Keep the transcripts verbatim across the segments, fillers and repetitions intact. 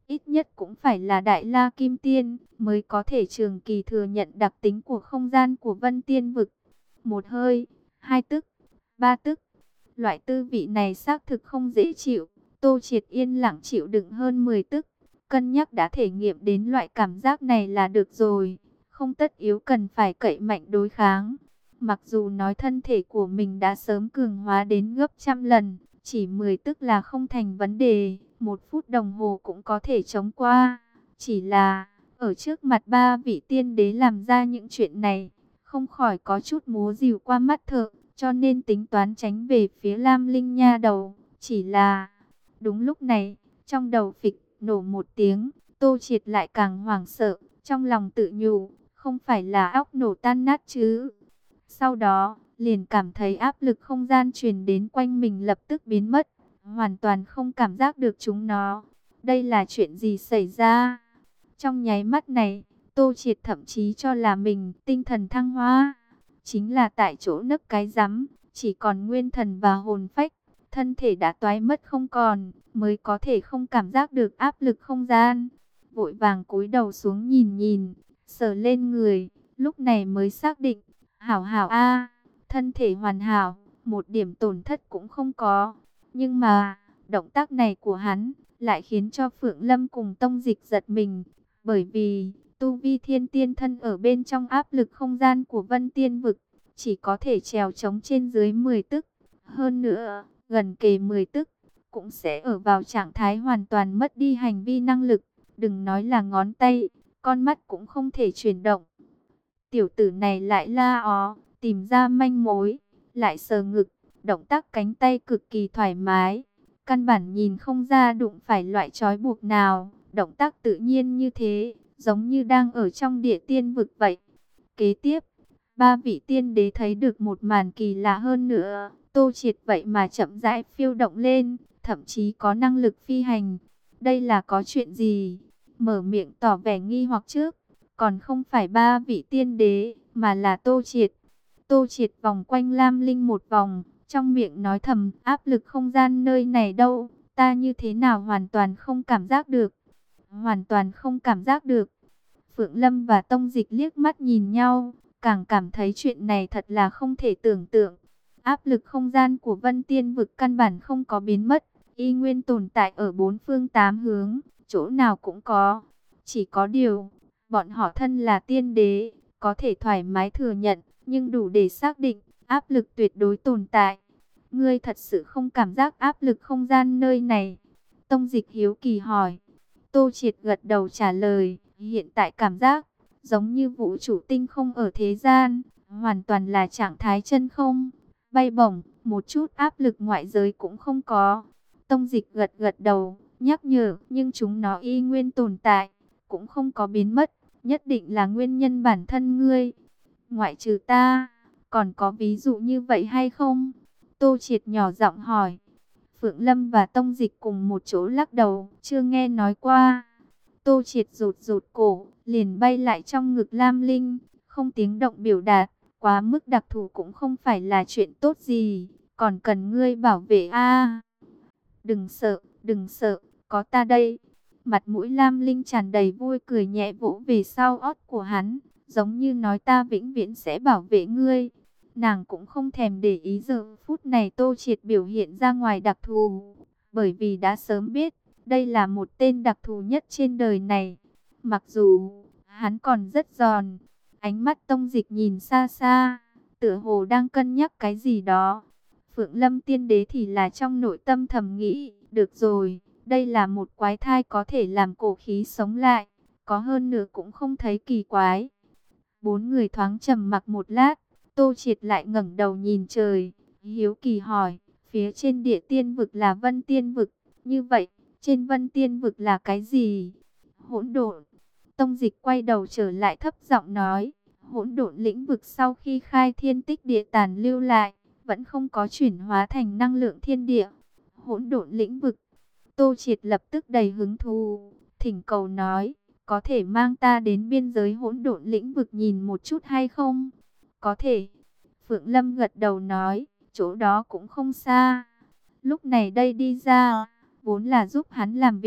ít nhất cũng phải là Đại La Kim Tiên, mới có thể trường kỳ thừa nhận đặc tính của không gian của Vân Tiên Vực. Một hơi, hai tức, ba tức, loại tư vị này xác thực không dễ chịu. Tô Triệt yên lặng chịu đựng hơn mười tức, cân nhắc đã thể nghiệm đến loại cảm giác này là được rồi, không tất yếu cần phải cậy mạnh đối kháng. Mặc dù nói thân thể của mình đã sớm cường hóa đến gấp trăm lần, chỉ mười tức là không thành vấn đề, một phút đồng hồ cũng có thể chống qua. Chỉ là, ở trước mặt ba vị tiên đế làm ra những chuyện này, không khỏi có chút múa rìu qua mắt thợ, cho nên tính toán tránh về phía Lam Linh nha đầu. Chỉ là, đúng lúc này, trong đầu phịch nổ một tiếng, Tô Triệt lại càng hoảng sợ, trong lòng tự nhủ, không phải là óc nổ tan nát chứ. Sau đó, liền cảm thấy áp lực không gian truyền đến quanh mình lập tức biến mất, hoàn toàn không cảm giác được chúng nó. Đây là chuyện gì xảy ra? Trong nháy mắt này, Tô Triệt thậm chí cho là mình tinh thần thăng hoa. Chính là tại chỗ nấc cái rắm, chỉ còn nguyên thần và hồn phách, thân thể đã toái mất không còn, mới có thể không cảm giác được áp lực không gian. Vội vàng cúi đầu xuống nhìn nhìn, sờ lên người, lúc này mới xác định, hảo hảo a, thân thể hoàn hảo, một điểm tổn thất cũng không có. Nhưng mà, động tác này của hắn lại khiến cho Phượng Lâm cùng Tông Dịch giật mình, bởi vì tu vi thiên tiên thân ở bên trong áp lực không gian của Vân Tiên Vực, chỉ có thể trèo trống trên dưới mười tức. Hơn nữa, gần kề mười tức, cũng sẽ ở vào trạng thái hoàn toàn mất đi hành vi năng lực. Đừng nói là ngón tay, con mắt cũng không thể chuyển động. Tiểu tử này lại la ó, tìm ra manh mối, lại sờ ngực, động tác cánh tay cực kỳ thoải mái. Căn bản nhìn không ra đụng phải loại trói buộc nào, động tác tự nhiên như thế, giống như đang ở trong địa tiên vực vậy. Kế tiếp, ba vị tiên đế thấy được một màn kỳ lạ hơn nữa, Tô Triệt vậy mà chậm rãi phiêu động lên, thậm chí có năng lực phi hành. Đây là có chuyện gì? Mở miệng tỏ vẻ nghi hoặc trước, còn không phải ba vị tiên đế, mà là Tô Triệt. Tô Triệt vòng quanh Lam Linh một vòng, trong miệng nói thầm, áp lực không gian nơi này đâu, ta như thế nào hoàn toàn không cảm giác được. Hoàn toàn không cảm giác được. Phượng Lâm và Tông Dịch liếc mắt nhìn nhau, càng cảm thấy chuyện này thật là không thể tưởng tượng. Áp lực không gian của Vân Tiên Vực căn bản không có biến mất, y nguyên tồn tại ở bốn phương tám hướng, chỗ nào cũng có. Chỉ có điều, bọn họ thân là tiên đế, có thể thoải mái thừa nhận, nhưng đủ để xác định, áp lực tuyệt đối tồn tại. Ngươi thật sự không cảm giác áp lực không gian nơi này? Tông Dịch hiếu kỳ hỏi. Tô Triệt gật đầu trả lời, hiện tại cảm giác giống như vũ trụ tinh không ở thế gian, hoàn toàn là trạng thái chân không, bay bổng, một chút áp lực ngoại giới cũng không có. Tông Dịch gật gật đầu, nhắc nhở, nhưng chúng nó y nguyên tồn tại, cũng không có biến mất, nhất định là nguyên nhân bản thân ngươi. Ngoại trừ ta, còn có ví dụ như vậy hay không? Tô Triệt nhỏ giọng hỏi. Phượng Lâm và Tông Dịch cùng một chỗ lắc đầu, chưa nghe nói qua. Tô Triệt rụt rụt cổ, liền bay lại trong ngực Lam Linh, không tiếng động biểu đạt, quá mức đặc thù cũng không phải là chuyện tốt gì, còn cần ngươi bảo vệ a. Đừng sợ, đừng sợ, có ta đây. Mặt mũi Lam Linh tràn đầy vui cười nhẹ vỗ về sau ót của hắn, giống như nói ta vĩnh viễn sẽ bảo vệ ngươi. Nàng cũng không thèm để ý giờ phút này Tô Triệt biểu hiện ra ngoài đặc thù, bởi vì đã sớm biết, đây là một tên đặc thù nhất trên đời này. Mặc dù, hắn còn rất giòn, ánh mắt Tông Dịch nhìn xa xa, tựa hồ đang cân nhắc cái gì đó. Phượng Lâm tiên đế thì là trong nội tâm thầm nghĩ, được rồi, đây là một quái thai có thể làm cổ khí sống lại, có hơn nữa cũng không thấy kỳ quái. Bốn người thoáng trầm mặc một lát, Tô Triệt lại ngẩng đầu nhìn trời, hiếu kỳ hỏi, phía trên địa tiên vực là Vân Tiên Vực, như vậy, trên Vân Tiên Vực là cái gì? Hỗn độn. Tông Dịch quay đầu trở lại thấp giọng nói, hỗn độn lĩnh vực sau khi khai thiên tích địa tàn lưu lại, vẫn không có chuyển hóa thành năng lượng thiên địa. Hỗn độn lĩnh vực. Tô Triệt lập tức đầy hứng thú, thỉnh cầu nói, có thể mang ta đến biên giới hỗn độn lĩnh vực nhìn một chút hay không? Có thể. Phượng Lâm gật đầu nói, chỗ đó cũng không xa. Lúc này đây đi ra, vốn là giúp hắn làm việc,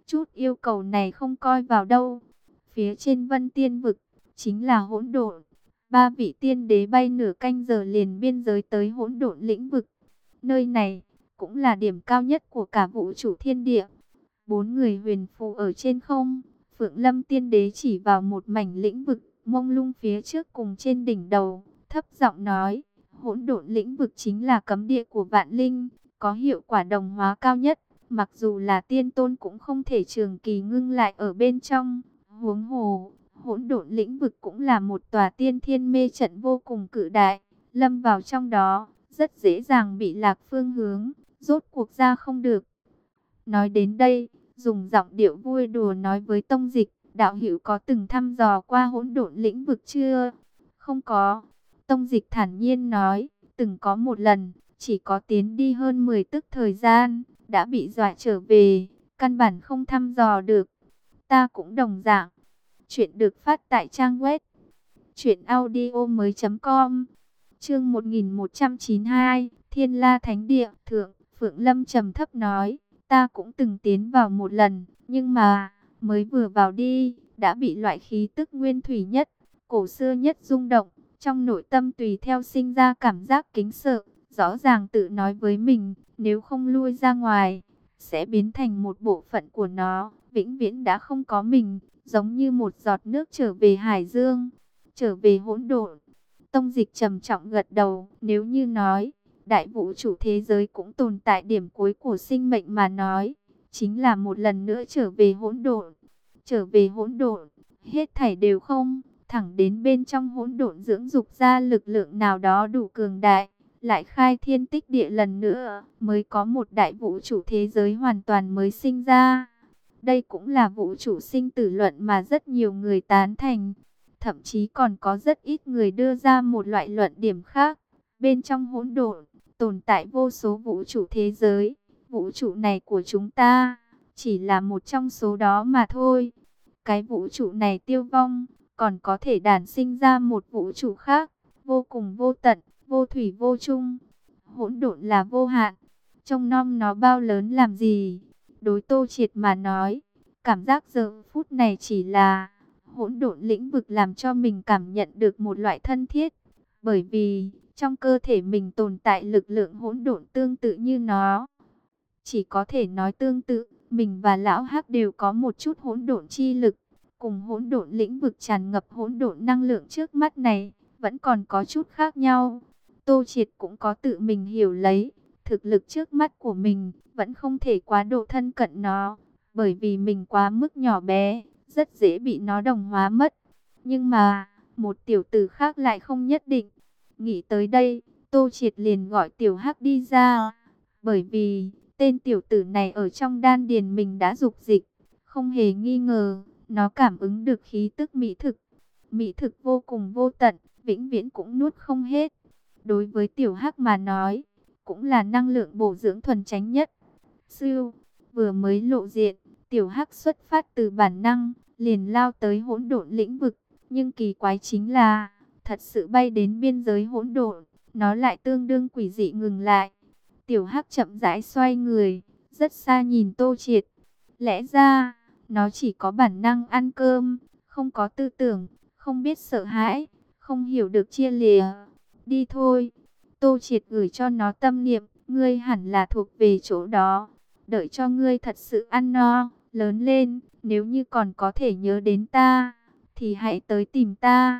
Chút yêu cầu này không coi vào đâu. Phía trên Vân Tiên vực chính là hỗn độn. Ba vị tiên đế bay nửa canh giờ liền biên giới tới hỗn độn lĩnh vực. Nơi này cũng là điểm cao nhất của cả vũ trụ thiên địa. Bốn người huyền phù ở trên không. Phượng Lâm tiên đế chỉ vào một mảnh lĩnh vực mông lung phía trước cùng trên đỉnh đầu, thấp giọng nói: hỗn độn lĩnh vực chính là cấm địa của vạn linh, có hiệu quả đồng hóa cao nhất. Mặc dù là tiên tôn cũng không thể trường kỳ ngưng lại ở bên trong. Huống hồ, hỗn độn lĩnh vực cũng là một tòa tiên thiên mê trận vô cùng cự đại. Lâm vào trong đó, rất dễ dàng bị lạc phương hướng, rốt cuộc ra không được. Nói đến đây, dùng giọng điệu vui đùa nói với Tông Dịch: đạo hữu có từng thăm dò qua hỗn độn lĩnh vực chưa? Không có. Tông Dịch thản nhiên nói: từng có một lần, chỉ có tiến đi hơn mười tức thời gian, đã bị dọa trở về, căn bản không thăm dò được. Ta cũng đồng dạng. Chuyện được phát tại trang web truyện audio mới com. Chương một nghìn một trăm chín mươi hai, Thiên La Thánh Địa. Thượng, Phượng Lâm trầm thấp nói: ta cũng từng tiến vào một lần, nhưng mà mới vừa vào đi, đã bị loại khí tức nguyên thủy nhất, cổ xưa nhất rung động. Trong nội tâm tùy theo sinh ra cảm giác kính sợ, rõ ràng tự nói với mình, nếu không lui ra ngoài, sẽ biến thành một bộ phận của nó, vĩnh viễn đã không có mình, giống như một giọt nước trở về hải dương, trở về hỗn độn. Tông Dịch trầm trọng gật đầu, nếu như nói, đại vũ trụ thế giới cũng tồn tại điểm cuối của sinh mệnh mà nói, chính là một lần nữa trở về hỗn độn. Trở về hỗn độn, hết thảy đều không, thẳng đến bên trong hỗn độn dưỡng dục ra lực lượng nào đó đủ cường đại, lại khai thiên tích địa lần nữa, mới có một đại vũ trụ thế giới hoàn toàn mới sinh ra. Đây cũng là vũ trụ sinh tử luận mà rất nhiều người tán thành. Thậm chí còn có rất ít người đưa ra một loại luận điểm khác. Bên trong hỗn độn, tồn tại vô số vũ trụ thế giới. Vũ trụ này của chúng ta, chỉ là một trong số đó mà thôi. Cái vũ trụ này tiêu vong, còn có thể đản sinh ra một vũ trụ khác, vô cùng vô tận, vô thủy vô chung. Hỗn độn là vô hạn, trông nom nó bao lớn làm gì? Đối Tô Triệt mà nói, cảm giác giờ phút này chỉ là hỗn độn lĩnh vực làm cho mình cảm nhận được một loại thân thiết, bởi vì trong cơ thể mình tồn tại lực lượng hỗn độn tương tự như nó. Chỉ có thể nói tương tự, mình và Lão Hắc đều có một chút hỗn độn chi lực, cùng hỗn độn lĩnh vực tràn ngập hỗn độn năng lượng trước mắt này, vẫn còn có chút khác nhau. Tô Triệt cũng có tự mình hiểu lấy, thực lực trước mắt của mình vẫn không thể quá độ thân cận nó, bởi vì mình quá mức nhỏ bé, rất dễ bị nó đồng hóa mất. Nhưng mà, một tiểu tử khác lại không nhất định. Nghĩ tới đây, Tô Triệt liền gọi tiểu Hắc đi ra, bởi vì tên tiểu tử này ở trong đan điền mình đã dục dịch, không hề nghi ngờ, nó cảm ứng được khí tức mỹ thực. Mỹ thực vô cùng vô tận, vĩnh viễn cũng nuốt không hết. Đối với tiểu Hắc mà nói, cũng là năng lượng bổ dưỡng thuần chánh nhất. Sư, vừa mới lộ diện, tiểu Hắc xuất phát từ bản năng, liền lao tới hỗn độn lĩnh vực. Nhưng kỳ quái chính là, thật sự bay đến biên giới hỗn độn, nó lại tương đương quỷ dị ngừng lại. Tiểu Hắc chậm rãi xoay người, rất xa nhìn Tô Triệt. Lẽ ra, nó chỉ có bản năng ăn cơm, không có tư tưởng, không biết sợ hãi, không hiểu được chia lìa. Đi thôi. Tô Triệt gửi cho nó tâm niệm, ngươi hẳn là thuộc về chỗ đó. Đợi cho ngươi thật sự ăn no, lớn lên, nếu như còn có thể nhớ đến ta, thì hãy tới tìm ta.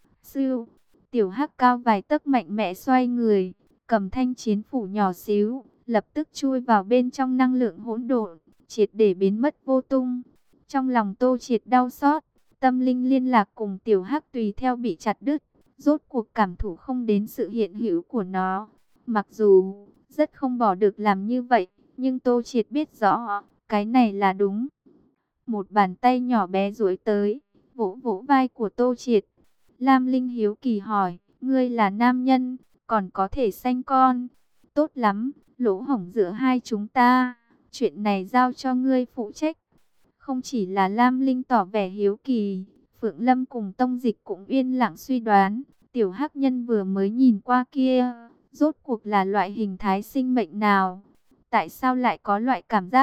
Sư, tiểu Hắc cao vài tấc mạnh mẽ xoay người, cầm thanh chiến phủ nhỏ xíu, lập tức chui vào bên trong năng lượng hỗn độn, triệt để biến mất vô tung. Trong lòng Tô Triệt đau xót, tâm linh liên lạc cùng tiểu Hắc tùy theo bị chặt đứt, rốt cuộc cảm thụ không đến sự hiện hữu của nó. Mặc dù rất không bỏ được làm như vậy, nhưng Tô Triệt biết rõ, cái này là đúng. Một bàn tay nhỏ bé duỗi tới, vỗ vỗ vai của Tô Triệt. Lam Linh hiếu kỳ hỏi, ngươi là nam nhân, còn có thể sanh con. Tốt lắm, lỗ hổng giữa hai chúng ta, chuyện này giao cho ngươi phụ trách. Không chỉ là Lam Linh tỏ vẻ hiếu kỳ, Phượng Lâm cùng Tông Dịch cũng yên lặng suy đoán, tiểu Hắc nhân vừa mới nhìn qua kia, rốt cuộc là loại hình thái sinh mệnh nào? Tại sao lại có loại cảm giác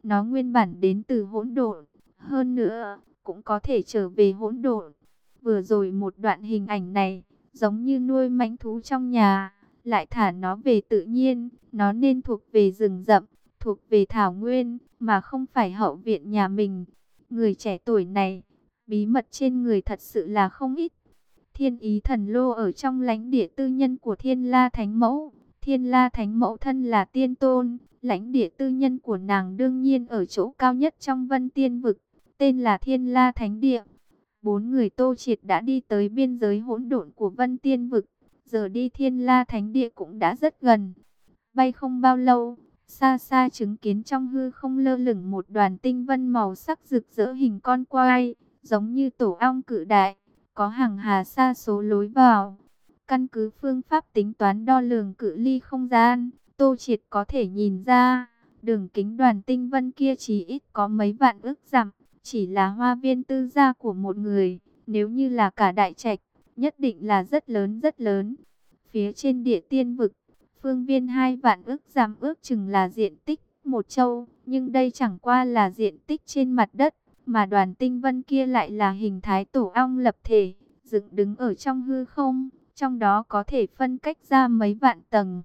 Nó nguyên bản đến từ hỗn độn, hơn nữa cũng có thể trở về hỗn độn. Vừa rồi một đoạn hình ảnh này, giống như nuôi mãnh thú trong nhà, lại thả nó về tự nhiên, nó nên thuộc về rừng rậm, thuộc về thảo nguyên, mà không phải hậu viện nhà mình. Người trẻ tuổi này, bí mật trên người thật sự là không ít. Thiên Ý Thần Lô ở trong lãnh địa tư nhân của Thiên La Thánh Mẫu. Thiên La Thánh Mẫu thân là tiên tôn, lãnh địa tư nhân của nàng đương nhiên ở chỗ cao nhất trong Vân Tiên vực, tên là Thiên La Thánh Địa. Bốn người Tô Triệt đã đi tới biên giới hỗn độn của Vân Tiên vực, giờ đi Thiên La Thánh Địa cũng đã rất gần. Bay không bao lâu, xa xa chứng kiến trong hư không lơ lửng một đoàn tinh vân màu sắc rực rỡ hình con quay, giống như tổ ong cự đại, có hàng hà sa số lối vào. Căn cứ phương pháp tính toán đo lường cự ly không gian, Tô Triệt có thể nhìn ra, đường kính đoàn tinh vân kia chỉ ít có mấy vạn ức dặm, chỉ là hoa viên tư gia của một người, nếu như là cả đại trạch, nhất định là rất lớn rất lớn. Phía trên địa tiên vực, phương viên hai vạn ức dặm ước chừng là diện tích một châu, nhưng đây chẳng qua là diện tích trên mặt đất, mà đoàn tinh vân kia lại là hình thái tổ ong lập thể, dựng đứng ở trong hư không, trong đó có thể phân cách ra mấy vạn tầng.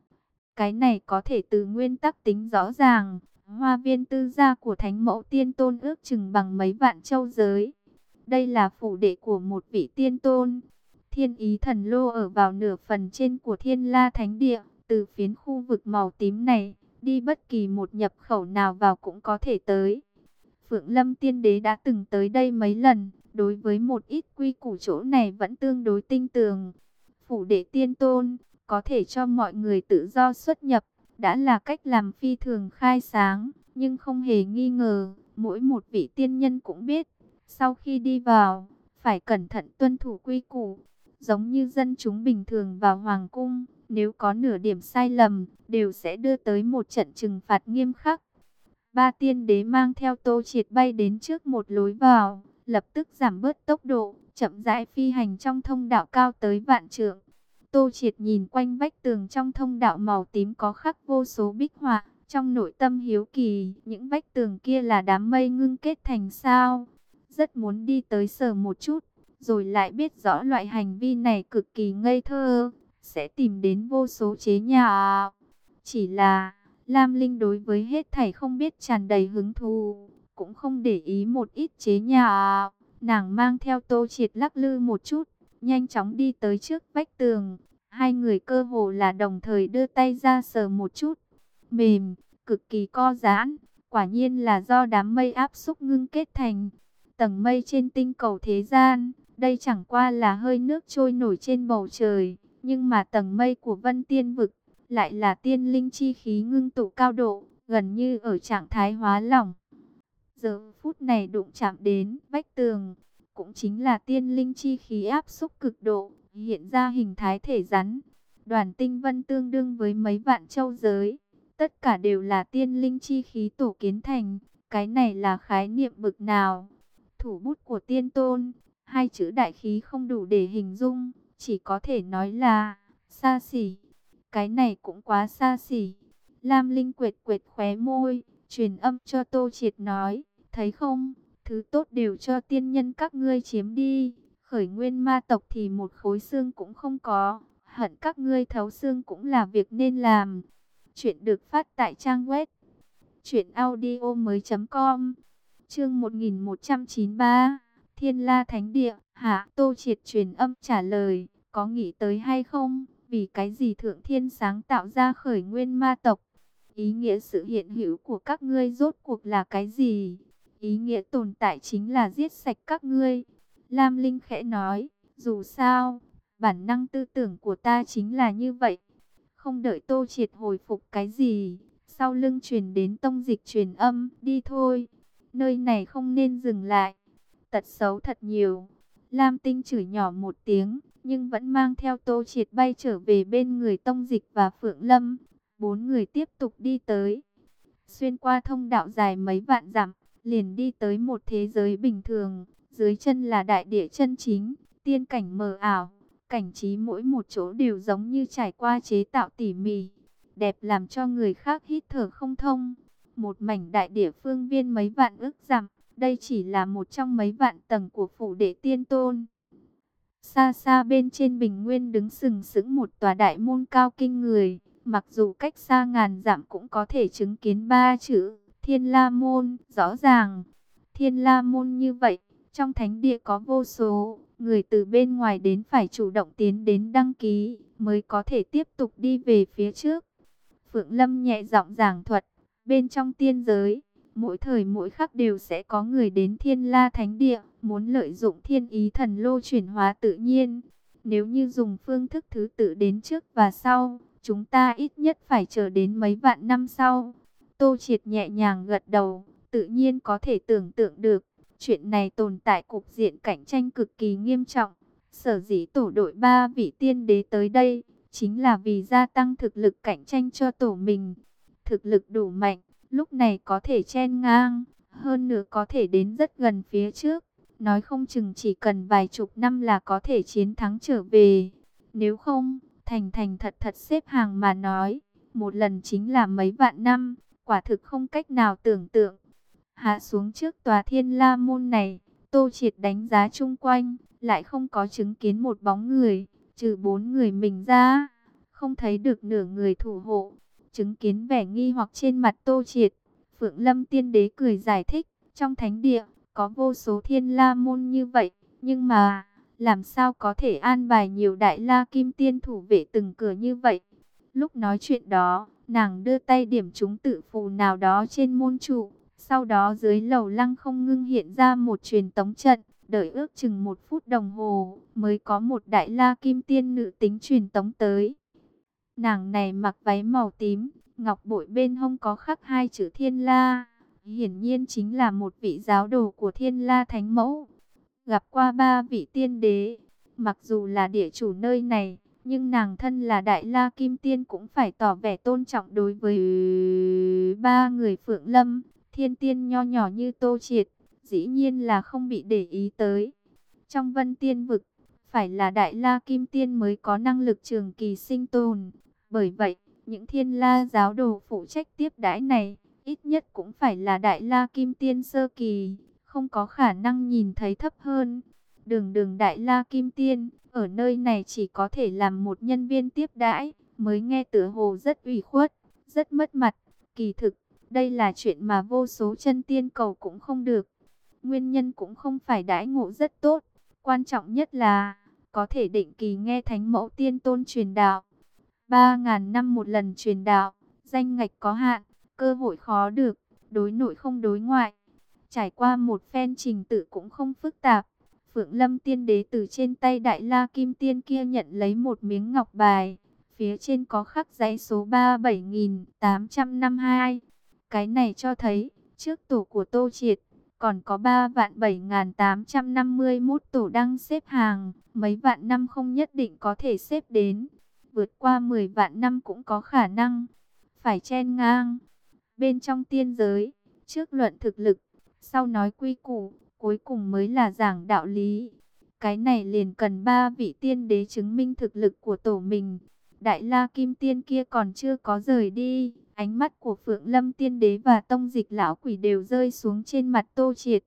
Cái này có thể từ nguyên tắc tính rõ ràng, hoa viên tư gia của Thánh Mẫu Tiên Tôn ước chừng bằng mấy vạn châu giới. Đây là phủ đệ của một vị tiên tôn. Thiên Ý Thần Lô ở vào nửa phần trên của Thiên La Thánh Địa, từ phiến khu vực màu tím này, đi bất kỳ một nhập khẩu nào vào cũng có thể tới. Phượng Lâm Tiên Đế đã từng tới đây mấy lần, đối với một ít quy củ chỗ này vẫn tương đối tinh tường. Phủ đệ tiên tôn, có thể cho mọi người tự do xuất nhập, đã là cách làm phi thường khai sáng, nhưng không hề nghi ngờ, mỗi một vị tiên nhân cũng biết, sau khi đi vào, phải cẩn thận tuân thủ quy củ, giống như dân chúng bình thường vào hoàng cung, nếu có nửa điểm sai lầm, đều sẽ đưa tới một trận trừng phạt nghiêm khắc. Ba tiên đế mang theo Tô Triệt bay đến trước một lối vào, lập tức giảm bớt tốc độ, chậm rãi phi hành trong thông đạo cao tới vạn trượng. Tô Triệt nhìn quanh vách tường trong thông đạo màu tím có khắc vô số bích họa, trong nội tâm hiếu kỳ, những vách tường kia là đám mây ngưng kết thành sao? Rất muốn đi tới sờ một chút, rồi lại biết rõ loại hành vi này cực kỳ ngây thơ, sẽ tìm đến vô số chế nhạo. Chỉ là Lam Linh đối với hết thảy không biết tràn đầy hứng thú, cũng không để ý một ít chế nhạo. Nàng mang theo Tô Triệt lắc lư một chút, nhanh chóng đi tới trước vách tường. Hai người cơ hồ là đồng thời đưa tay ra sờ một chút. Mềm, cực kỳ co giãn, quả nhiên là do đám mây áp xúc ngưng kết thành. Tầng mây trên tinh cầu thế gian, đây chẳng qua là hơi nước trôi nổi trên bầu trời, nhưng mà tầng mây của Vân Tiên vực lại là tiên linh chi khí ngưng tụ cao độ, gần như ở trạng thái hóa lỏng. Giờ phút này đụng chạm đến vách tường, cũng chính là tiên linh chi khí áp xúc cực độ, hiện ra hình thái thể rắn. Đoàn tinh vân tương đương với mấy vạn châu giới, tất cả đều là tiên linh chi khí tổ kiến thành. Cái này là khái niệm bực nào? Thủ bút của tiên tôn, hai chữ đại khí không đủ để hình dung, chỉ có thể nói là xa xỉ. Cái này cũng quá xa xỉ. Lam Linh quệt quệt khóe môi, truyền âm cho Tô Triệt nói, thấy không, thứ tốt đều cho tiên nhân các ngươi chiếm đi. Khởi nguyên ma tộc thì một khối xương cũng không có, hận các ngươi thấu xương cũng là việc nên làm. Chuyện được phát tại trang web truyện audio mới chấm com. Chương một nghìn một trăm chín mươi ba, Thiên La Thánh Địa. Hả? Tô Triệt truyền âm trả lời, có nghĩ tới hay không? Vì cái gì Thượng Thiên sáng tạo ra khởi nguyên ma tộc? Ý nghĩa sự hiện hữu của các ngươi rốt cuộc là cái gì? Ý nghĩa tồn tại chính là giết sạch các ngươi. Lam Linh khẽ nói, dù sao, bản năng tư tưởng của ta chính là như vậy. Không đợi Tô Triệt hồi phục cái gì, sau lưng truyền đến tông dịch truyền âm, đi thôi, nơi này không nên dừng lại. Tật xấu thật nhiều. Lam Tinh chửi nhỏ một tiếng, nhưng vẫn mang theo Tô Triệt bay trở về bên người tông dịch và Phượng Lâm. Bốn người tiếp tục đi tới. Xuyên qua thông đạo dài mấy vạn dặm, liền đi tới một thế giới bình thường. Dưới chân là đại địa chân chính, tiên cảnh mờ ảo. Cảnh trí mỗi một chỗ đều giống như trải qua chế tạo tỉ mỉ, đẹp làm cho người khác hít thở không thông. một mảnh đại địa phương viên mấy vạn ức dặm, đây chỉ là một trong mấy vạn tầng của phủ đệ tiên tôn. Xa xa bên trên bình nguyên đứng sừng sững một tòa đại môn cao kinh người, mặc dù cách xa ngàn dặm cũng có thể chứng kiến ba chữ Thiên La Môn rõ ràng. Thiên La Môn như vậy, trong thánh địa có vô số người từ bên ngoài đến phải chủ động tiến đến đăng ký mới có thể tiếp tục đi về phía trước. Phượng Lâm nhẹ giọng giảng thuật, bên trong tiên giới, mỗi thời mỗi khắc đều sẽ có người đến Thiên La Thánh Địa, muốn lợi dụng thiên ý thần lô chuyển hóa tự nhiên. Nếu như dùng phương thức thứ tự đến trước và sau, chúng ta ít nhất phải chờ đến mấy vạn năm sau. Tô Triệt nhẹ nhàng gật đầu, tự nhiên có thể tưởng tượng được, chuyện này tồn tại cục diện cạnh tranh cực kỳ nghiêm trọng. Sở dĩ tổ đội ba vị tiên đế tới đây, chính là vì gia tăng thực lực cạnh tranh cho tổ mình. Thực lực đủ mạnh, lúc này có thể chen ngang, hơn nữa có thể đến rất gần phía trước. Nói không chừng chỉ cần vài chục năm là có thể chiến thắng trở về. Nếu không, thành thành thật thật xếp hàng mà nói, một lần chính là mấy vạn năm, quả thực không cách nào tưởng tượng. Hạ xuống trước tòa Thiên La Môn này, Tô Triệt đánh giá chung quanh, lại không có chứng kiến một bóng người, trừ bốn người mình ra, không thấy được nửa người thủ hộ. Chứng kiến vẻ nghi hoặc trên mặt Tô Triệt, Phượng Lâm Tiên Đế cười giải thích, trong thánh địa có vô số Thiên La Môn như vậy, nhưng mà làm sao có thể an bài nhiều Đại La Kim Tiên thủ vệ từng cửa như vậy? Lúc nói chuyện đó, nàng đưa tay điểm trúng tự phù nào đó trên môn trụ, sau đó dưới lầu lăng không ngưng hiện ra một truyền tống trận, đợi ước chừng một phút đồng hồ mới có một Đại La Kim Tiên nữ tính truyền tống tới. Nàng này mặc váy màu tím, ngọc bội bên hông có khắc hai chữ Thiên La, hiển nhiên chính là một vị giáo đồ của Thiên La Thánh Mẫu. Gặp qua ba vị tiên đế, mặc dù là địa chủ nơi này, nhưng nàng thân là Đại La Kim Tiên cũng phải tỏ vẻ tôn trọng đối với ba người Phượng Lâm. Thiên tiên nho nhỏ như Tô Triệt, dĩ nhiên là không bị để ý tới. Trong Vân Tiên vực, phải là Đại La Kim Tiên mới có năng lực trường kỳ sinh tồn. Bởi vậy, những Thiên La giáo đồ phụ trách tiếp đãi này, ít nhất cũng phải là Đại La Kim Tiên sơ kỳ, không có khả năng nhìn thấy thấp hơn. Đường đường Đại La Kim Tiên, ở nơi này chỉ có thể làm một nhân viên tiếp đãi, mới nghe tựa hồ rất ủy khuất, rất mất mặt. Kỳ thực, đây là chuyện mà vô số chân tiên cầu cũng không được. Nguyên nhân cũng không phải đãi ngộ rất tốt, quan trọng nhất là có thể định kỳ nghe Thánh Mẫu Tiên Tôn truyền đạo. Ba ngàn năm một lần truyền đạo, danh ngạch có hạn, cơ hội khó được, đối nội không đối ngoại. Trải qua một phen trình tự cũng không phức tạp, Phượng Lâm Tiên Đế từ trên tay Đại La Kim Tiên kia nhận lấy một miếng ngọc bài, phía trên có khắc dãy số ba mươi bảy nghìn tám trăm năm mươi hai. Cái này cho thấy, trước tổ của Tô Triệt, còn có ba vạn bảy nghìn tám trăm năm mươi mốt tổ đang xếp hàng, mấy vạn năm không nhất định có thể xếp đến, vượt qua mười vạn năm cũng có khả năng, phải chen ngang. Bên trong tiên giới, trước luận thực lực, sau nói quy củ, cuối cùng mới là giảng đạo lý. Cái này liền cần ba vị tiên đế chứng minh thực lực của tổ mình. Đại La Kim Tiên kia còn chưa có rời đi, ánh mắt của Phượng Lâm Tiên Đế và Tông Dịch lão quỷ đều rơi xuống trên mặt Tô Triệt.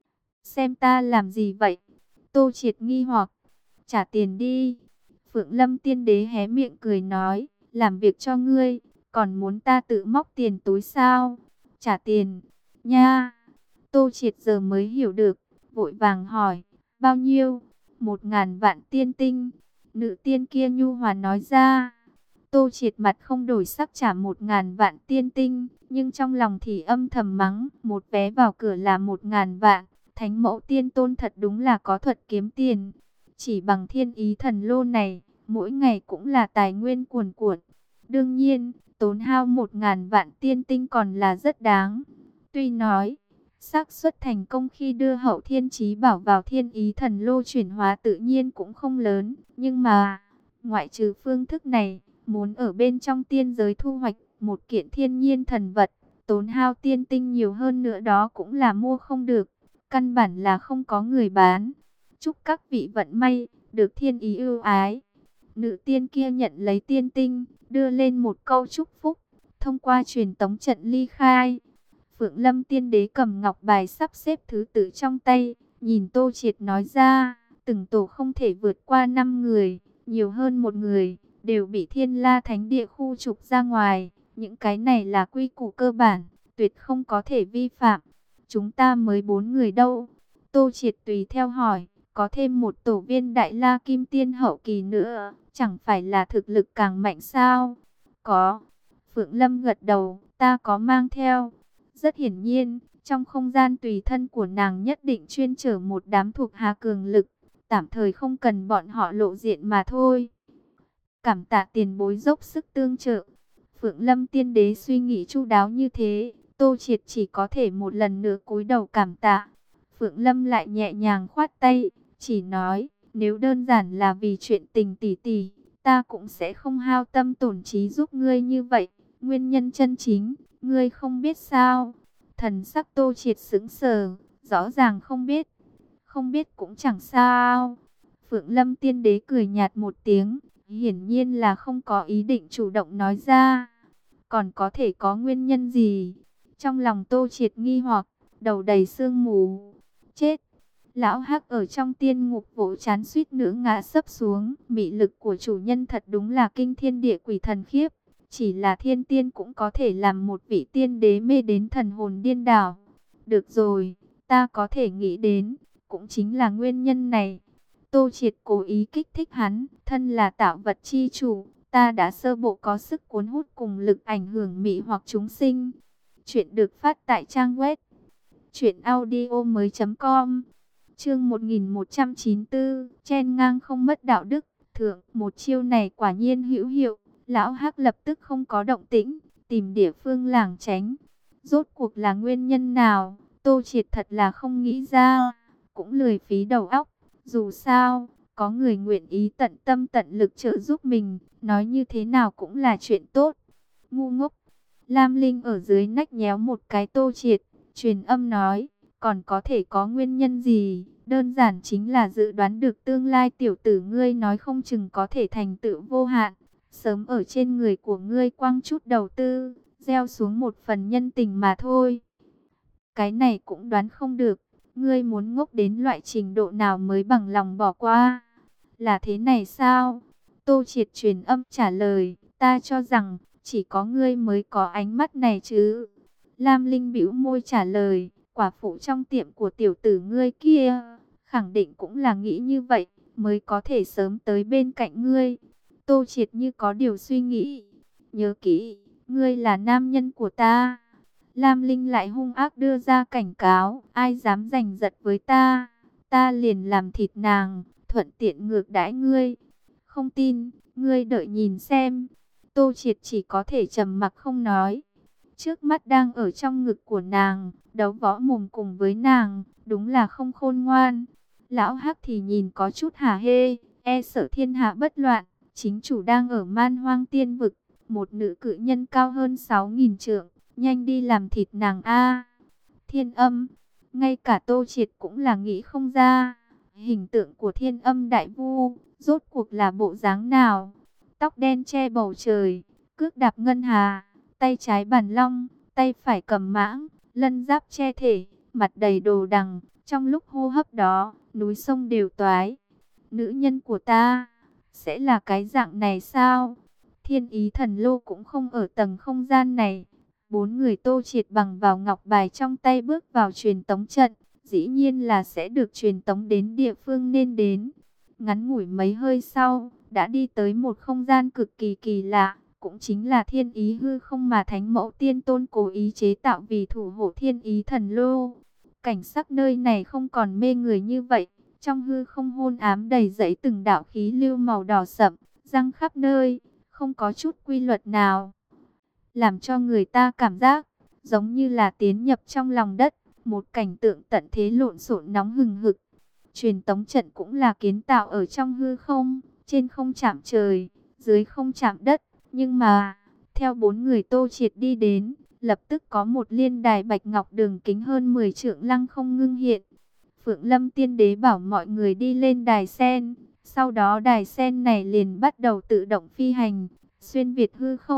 Xem ta làm gì vậy? Tô Triệt nghi hoặc. Trả tiền đi. Phượng Lâm Tiên Đế hé miệng cười nói, làm việc cho ngươi, còn muốn ta tự móc tiền túi sao? Trả tiền, nha. Tô Triệt giờ mới hiểu được, vội vàng hỏi, bao nhiêu? Một ngàn vạn tiên tinh. Nữ tiên kia nhu hòa nói ra. Tô Triệt mặt không đổi sắc trả một ngàn vạn tiên tinh, nhưng trong lòng thì âm thầm mắng, một vé vào cửa là một ngàn vạn. Thánh Mẫu Tiên Tôn thật đúng là có thuật kiếm tiền. Chỉ bằng thiên ý thần lô này, mỗi ngày cũng là tài nguyên cuồn cuộn. Đương nhiên, tốn hao một ngàn vạn tiên tinh còn là rất đáng. Tuy nói, xác suất thành công khi đưa hậu thiên chí bảo vào thiên ý thần lô chuyển hóa tự nhiên cũng không lớn, nhưng mà, ngoại trừ phương thức này, muốn ở bên trong tiên giới thu hoạch một kiện thiên nhiên thần vật, tốn hao tiên tinh nhiều hơn nữa đó cũng là mua không được, căn bản là không có người bán. Chúc các vị vận may, được thiên ý ưu ái. Nữ tiên kia nhận lấy tiên tinh, đưa lên một câu chúc phúc, thông qua truyền tống trận ly khai. Phượng Lâm Tiên Đế cầm ngọc bài sắp xếp thứ tự trong tay, nhìn Tô Triệt nói ra, từng tổ không thể vượt qua năm người, nhiều hơn một người, đều bị Thiên La Thánh Địa khu trục ra ngoài. Những cái này là quy củ cơ bản, tuyệt không có thể vi phạm. Chúng ta mới bốn người đâu? Tô Triệt tùy theo hỏi, có thêm một tổ viên Đại La Kim Tiên hậu kỳ nữa, chẳng phải là thực lực càng mạnh sao? Có. Phượng Lâm gật đầu, ta có mang theo. Rất hiển nhiên, trong không gian tùy thân của nàng nhất định chuyên chở một đám thuộc hạ cường lực, tạm thời không cần bọn họ lộ diện mà thôi. Cảm tạ tiền bối dốc sức tương trợ. Phượng Lâm Tiên Đế suy nghĩ chu đáo như thế, Tô Triệt chỉ có thể một lần nữa cúi đầu cảm tạ. Phượng Lâm lại nhẹ nhàng khoát tay, chỉ nói, nếu đơn giản là vì chuyện tình tỷ tỷ, ta cũng sẽ không hao tâm tổn trí giúp ngươi như vậy. Nguyên nhân chân chính, ngươi không biết sao? Thần sắc Tô Triệt sững sờ, rõ ràng không biết. Không biết cũng chẳng sao. Phượng Lâm Tiên Đế cười nhạt một tiếng, hiển nhiên là không có ý định chủ động nói ra. Còn có thể có nguyên nhân gì? Trong lòng Tô Triệt nghi hoặc, đầu đầy sương mù. Chết! Lão Hắc ở trong tiên ngục vỗ chán suýt nữa ngã sấp xuống. Mị lực của chủ nhân thật đúng là kinh thiên địa quỷ thần khiếp. Chỉ là thiên tiên cũng có thể làm một vị tiên đế mê đến thần hồn điên đảo. Được rồi, ta có thể nghĩ đến, cũng chính là nguyên nhân này. Tô Triệt cố ý kích thích hắn, thân là tạo vật chi chủ, ta đã sơ bộ có sức cuốn hút cùng lực ảnh hưởng mị hoặc chúng sinh. Chuyện được phát tại trang web truyện audio mới chấm com. Chương một nghìn một trăm chín mươi tư, chen ngang không mất đạo đức. Thượng, một chiêu này quả nhiên hữu hiệu. Lão Hắc lập tức không có động tĩnh, tìm địa phương lảng tránh. Rốt cuộc là nguyên nhân nào? Tô Triệt thật là không nghĩ ra, cũng lười phí đầu óc. Dù sao, có người nguyện ý tận tâm tận lực trợ giúp mình, nói như thế nào cũng là chuyện tốt. Ngu ngốc! Lam Linh ở dưới nách nhéo một cái Tô Triệt, truyền âm nói, còn có thể có nguyên nhân gì? Đơn giản chính là dự đoán được tương lai tiểu tử ngươi nói không chừng có thể thành tựu vô hạn. Sớm ở trên người của ngươi quăng chút đầu tư, gieo xuống một phần nhân tình mà thôi. Cái này cũng đoán không được. Ngươi muốn ngốc đến loại trình độ nào mới bằng lòng bỏ qua? Là thế này sao? Tô Triệt truyền âm trả lời, ta cho rằng chỉ có ngươi mới có ánh mắt này chứ. Lam Linh bĩu môi trả lời, quả phụ trong tiệm của tiểu tử ngươi kia, khẳng định cũng là nghĩ như vậy, mới có thể sớm tới bên cạnh ngươi. Tô Triệt như có điều suy nghĩ, nhớ kỹ, ngươi là nam nhân của ta. Lam Linh lại hung ác đưa ra cảnh cáo, ai dám giành giật với ta, ta liền làm thịt nàng, thuận tiện ngược đãi ngươi. Không tin, ngươi đợi nhìn xem. Tô Triệt chỉ có thể trầm mặc không nói. Trước mắt đang ở trong ngực của nàng, đấu võ mồm cùng với nàng, đúng là không khôn ngoan. Lão Hắc thì nhìn có chút hả hê, e sợ thiên hạ bất loạn, chính chủ đang ở Man Hoang Tiên Vực, một nữ cự nhân cao hơn sáu nghìn trượng. Nhanh đi làm thịt nàng a. Thiên Âm, ngay cả Tô Triệt cũng là nghĩ không ra, hình tượng của Thiên Âm đại vu rốt cuộc là bộ dáng nào? Tóc đen che bầu trời, cước đạp ngân hà, tay trái bản long, tay phải cầm mãng, lân giáp che thể, mặt đầy đồ đằng, trong lúc hô hấp đó, núi sông đều toái. Nữ nhân của ta sẽ là cái dạng này sao? Thiên Ý Thần Lô cũng không ở tầng không gian này. Bốn người Tô Triệt bằng vào ngọc bài trong tay bước vào truyền tống trận, dĩ nhiên là sẽ được truyền tống đến địa phương nên đến. Ngắn ngủi mấy hơi sau, đã đi tới một không gian cực kỳ kỳ lạ, cũng chính là Thiên Ý hư không mà Thánh Mẫu Tiên Tôn cố ý chế tạo vì thủ hộ Thiên Ý Thần Lô. Cảnh sắc nơi này không còn mê người như vậy, trong hư không hôn ám đầy dẫy từng đạo khí lưu màu đỏ sậm, răng khắp nơi, không có chút quy luật nào, làm cho người ta cảm giác giống như là tiến nhập trong lòng đất, một cảnh tượng tận thế lộn xộn nóng hừng hực. Truyền tống trận cũng là kiến tạo ở trong hư không, trên không chạm trời, dưới không chạm đất, nhưng mà theo bốn người Tô Triệt đi đến, lập tức có một liên đài bạch ngọc đường kính hơn mười trượng lăng không ngưng hiện. Phượng Lâm Tiên Đế bảo mọi người đi lên đài sen, sau đó đài sen này liền bắt đầu tự động phi hành, xuyên việt hư không,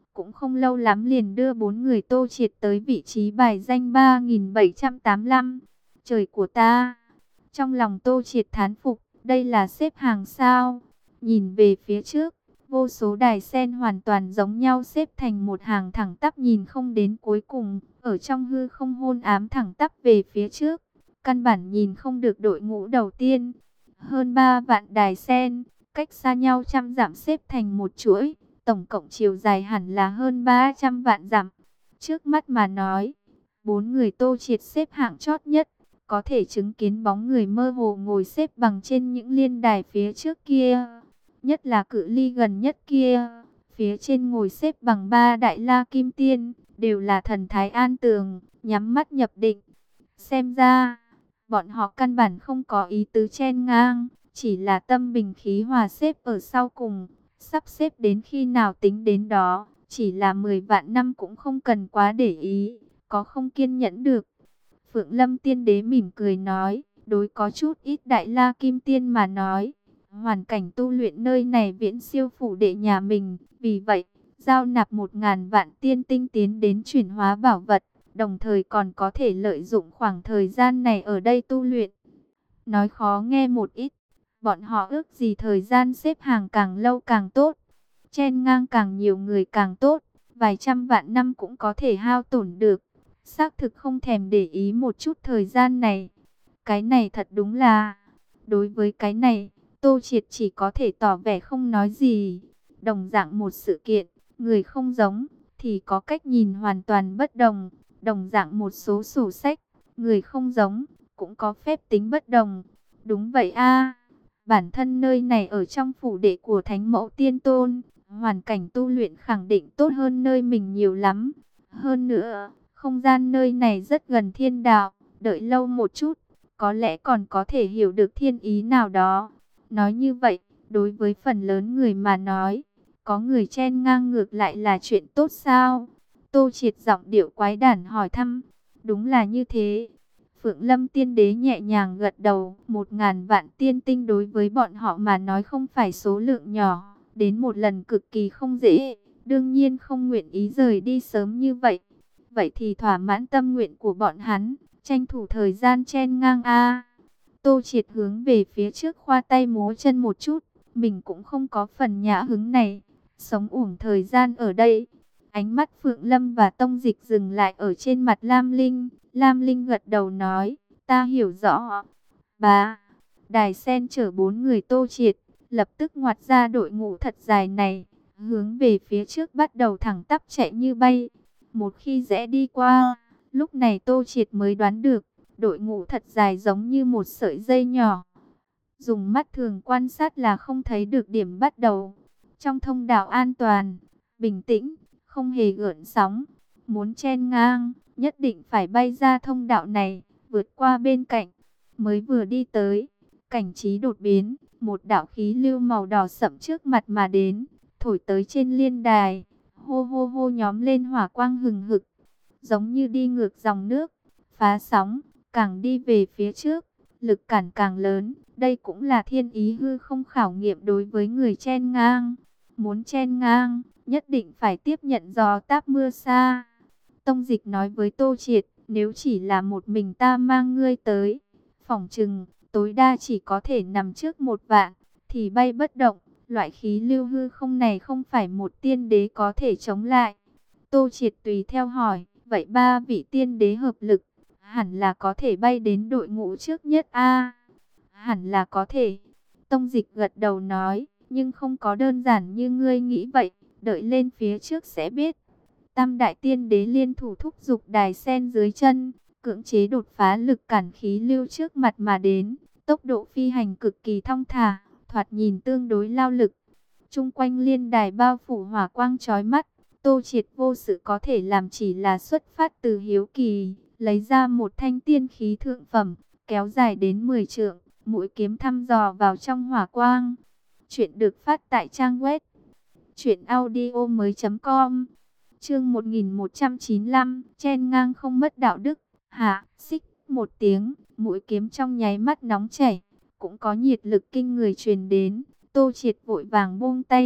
cũng không lâu lắm liền đưa bốn người Tô Triệt tới vị trí bài danh ba nghìn bảy trăm tám mươi lăm. Trời của ta! Trong lòng Tô Triệt thán phục, đây là xếp hàng sao? Nhìn về phía trước, vô số đài sen hoàn toàn giống nhau xếp thành một hàng thẳng tắp nhìn không đến cuối cùng, ở trong hư không hôn ám thẳng tắp về phía trước. Căn bản nhìn không được đội ngũ đầu tiên. Hơn ba vạn đài sen, cách xa nhau trăm dặm xếp thành một chuỗi, tổng cộng chiều dài hẳn là hơn ba trăm vạn dặm. Trước mắt mà nói, bốn người Tô Triệt xếp hạng chót nhất, có thể chứng kiến bóng người mơ hồ ngồi xếp bằng trên những liên đài phía trước kia. Nhất là cự ly gần nhất kia, phía trên ngồi xếp bằng ba đại la kim tiên, đều là thần thái an tường, nhắm mắt nhập định. Xem ra, bọn họ căn bản không có ý tứ chen ngang, chỉ là tâm bình khí hòa xếp ở sau cùng, sắp xếp đến khi nào tính đến đó, chỉ là mười vạn năm cũng không cần quá để ý, có không kiên nhẫn được. Phượng Lâm Tiên Đế mỉm cười nói, đối có chút ít đại la kim tiên mà nói, hoàn cảnh tu luyện nơi này viễn siêu phủ đệ nhà mình, vì vậy, giao nạp một ngàn vạn tiên tinh tiến đến chuyển hóa bảo vật, đồng thời còn có thể lợi dụng khoảng thời gian này ở đây tu luyện. Nói khó nghe một ít, bọn họ ước gì thời gian xếp hàng càng lâu càng tốt, chen ngang càng nhiều người càng tốt, vài trăm vạn năm cũng có thể hao tổn được. Xác thực không thèm để ý một chút thời gian này. Cái này thật đúng là, đối với cái này, Tô Triệt chỉ có thể tỏ vẻ không nói gì. Đồng dạng một sự kiện, người không giống, thì có cách nhìn hoàn toàn bất đồng. Đồng dạng một số sổ sách, người không giống, cũng có phép tính bất đồng. Đúng vậy a, bản thân nơi này ở trong phủ đệ của Thánh Mẫu Tiên Tôn, hoàn cảnh tu luyện khẳng định tốt hơn nơi mình nhiều lắm. Hơn nữa, không gian nơi này rất gần thiên đạo, đợi lâu một chút, có lẽ còn có thể hiểu được thiên ý nào đó. Nói như vậy, đối với phần lớn người mà nói, có người chen ngang ngược lại là chuyện tốt sao? Tô Triệt giọng điệu quái đản hỏi thăm. Đúng là như thế. Phượng Lâm Tiên Đế nhẹ nhàng gật đầu. Một ngàn vạn tiên tinh đối với bọn họ mà nói không phải số lượng nhỏ. Đến một lần cực kỳ không dễ. Đương nhiên không nguyện ý rời đi sớm như vậy. Vậy thì thỏa mãn tâm nguyện của bọn hắn. Tranh thủ thời gian chen ngang a. Tô Triệt hướng về phía trước khoa tay múa chân một chút. Mình cũng không có phần nhã hứng này. Sống uổng thời gian ở đây. Ánh mắt Phượng Lâm và Tông Dịch dừng lại ở trên mặt Lam Linh. Lam Linh gật đầu nói, ta hiểu rõ. Bà, đài sen chở bốn người Tô Triệt, lập tức ngoặt ra đội ngũ thật dài này, hướng về phía trước bắt đầu thẳng tắp chạy như bay. Một khi rẽ đi qua, lúc này Tô Triệt mới đoán được, đội ngũ thật dài giống như một sợi dây nhỏ. Dùng mắt thường quan sát là không thấy được điểm bắt đầu. Trong thông đạo an toàn, bình tĩnh, không hề gợn sóng. Muốn chen ngang, nhất định phải bay ra thông đạo này, vượt qua bên cạnh. Mới vừa đi tới, cảnh trí đột biến, một đạo khí lưu màu đỏ sẫm trước mặt mà đến, thổi tới trên liên đài, hô hô hô nhóm lên hỏa quang hừng hực, giống như đi ngược dòng nước, phá sóng, càng đi về phía trước, lực cản càng lớn. Đây cũng là thiên ý hư không khảo nghiệm đối với người chen ngang. Muốn chen ngang, nhất định phải tiếp nhận gió táp mưa xa. Tông Dịch nói với Tô Triệt, nếu chỉ là một mình ta mang ngươi tới, phỏng chừng, tối đa chỉ có thể nằm trước một vạn, thì bay bất động. Loại khí lưu hư không này không phải một tiên đế có thể chống lại. Tô Triệt tùy theo hỏi, vậy ba vị tiên đế hợp lực, hẳn là có thể bay đến đội ngũ trước nhất a? Hẳn là có thể. Tông Dịch gật đầu nói, nhưng không có đơn giản như ngươi nghĩ vậy, đợi lên phía trước sẽ biết. Tam đại tiên đế liên thủ thúc giục đài sen dưới chân, cưỡng chế đột phá lực cản khí lưu trước mặt mà đến. Tốc độ phi hành cực kỳ thong thả, thoạt nhìn tương đối lao lực. Trung quanh liên đài bao phủ hỏa quang chói mắt. Tô Triệt vô sự có thể làm chỉ là xuất phát từ hiếu kỳ, lấy ra một thanh tiên khí thượng phẩm, kéo dài đến mười trượng, mũi kiếm thăm dò vào trong hỏa quang. Chuyện được phát tại trang web truyện audio mới chấm com. Chương một nghìn một trăm chín mươi lăm, chen ngang không mất đạo đức. Hạ, xích một tiếng, mũi kiếm trong nháy mắt nóng chảy, cũng có nhiệt lực kinh người truyền đến. Tô Triệt vội vàng buông tay,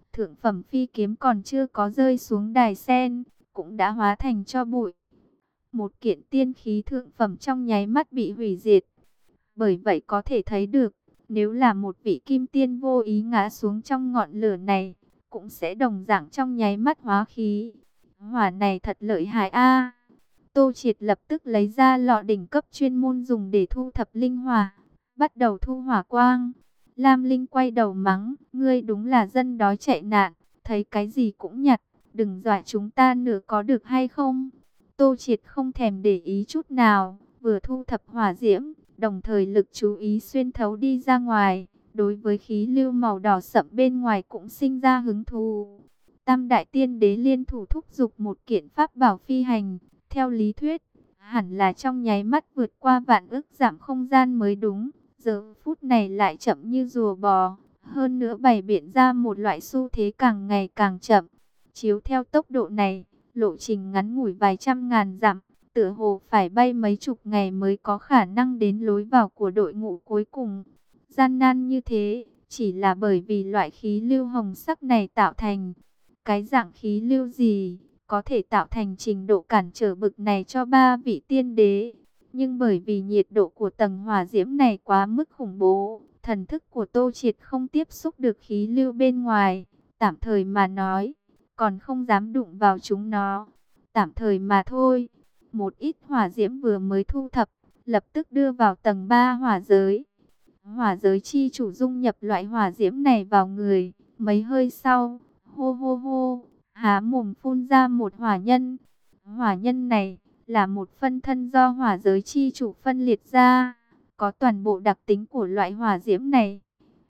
Thượng phẩm phi kiếm còn chưa có rơi xuống đài sen, cũng đã hóa thành tro bụi. Một kiện tiên khí thượng phẩm trong nháy mắt bị hủy diệt. Bởi vậy có thể thấy được, nếu là một vị kim tiên vô ý ngã xuống trong ngọn lửa này, cũng sẽ đồng dạng trong nháy mắt hóa khí. Hỏa này thật lợi hại a. Tô Triệt lập tức lấy ra lọ đỉnh cấp chuyên môn dùng để thu thập linh hỏa, bắt đầu thu hỏa quang. Lam Linh quay đầu mắng, ngươi đúng là dân đói chạy nạn, thấy cái gì cũng nhặt, đừng dọa chúng ta nữa có được hay không? Tô Triệt không thèm để ý chút nào, vừa thu thập hỏa diễm, đồng thời lực chú ý xuyên thấu đi ra ngoài, đối với khí lưu màu đỏ sậm bên ngoài cũng sinh ra hứng thú. Tam đại tiên đế liên thủ thúc giục một kiện pháp bảo phi hành, theo lý thuyết, hẳn là trong nháy mắt vượt qua vạn ức giảm không gian mới đúng. Giờ phút này lại chậm như rùa bò, hơn nữa bày biện ra một loại xu thế càng ngày càng chậm. Chiếu theo tốc độ này, lộ trình ngắn ngủi vài trăm ngàn dặm, tựa hồ phải bay mấy chục ngày mới có khả năng đến lối vào của đội ngũ cuối cùng. Gian nan như thế, chỉ là bởi vì loại khí lưu hồng sắc này tạo thành. Cái dạng khí lưu gì, có thể tạo thành trình độ cản trở bực này cho ba vị tiên đế. Nhưng bởi vì nhiệt độ của tầng hỏa diễm này quá mức khủng bố, thần thức của Tô Triệt không tiếp xúc được khí lưu bên ngoài. Tạm thời mà nói, còn không dám đụng vào chúng nó. Tạm thời mà thôi. Một ít hỏa diễm vừa mới thu thập, lập tức đưa vào tầng ba hỏa giới. Hỏa giới chi chủ dung nhập loại hỏa diễm này vào người. Mấy hơi sau, hô hô hô, há mồm phun ra một hỏa nhân. Hỏa nhân này là một phân thân do hỏa giới chi chủ phân liệt ra, có toàn bộ đặc tính của loại hỏa diễm này.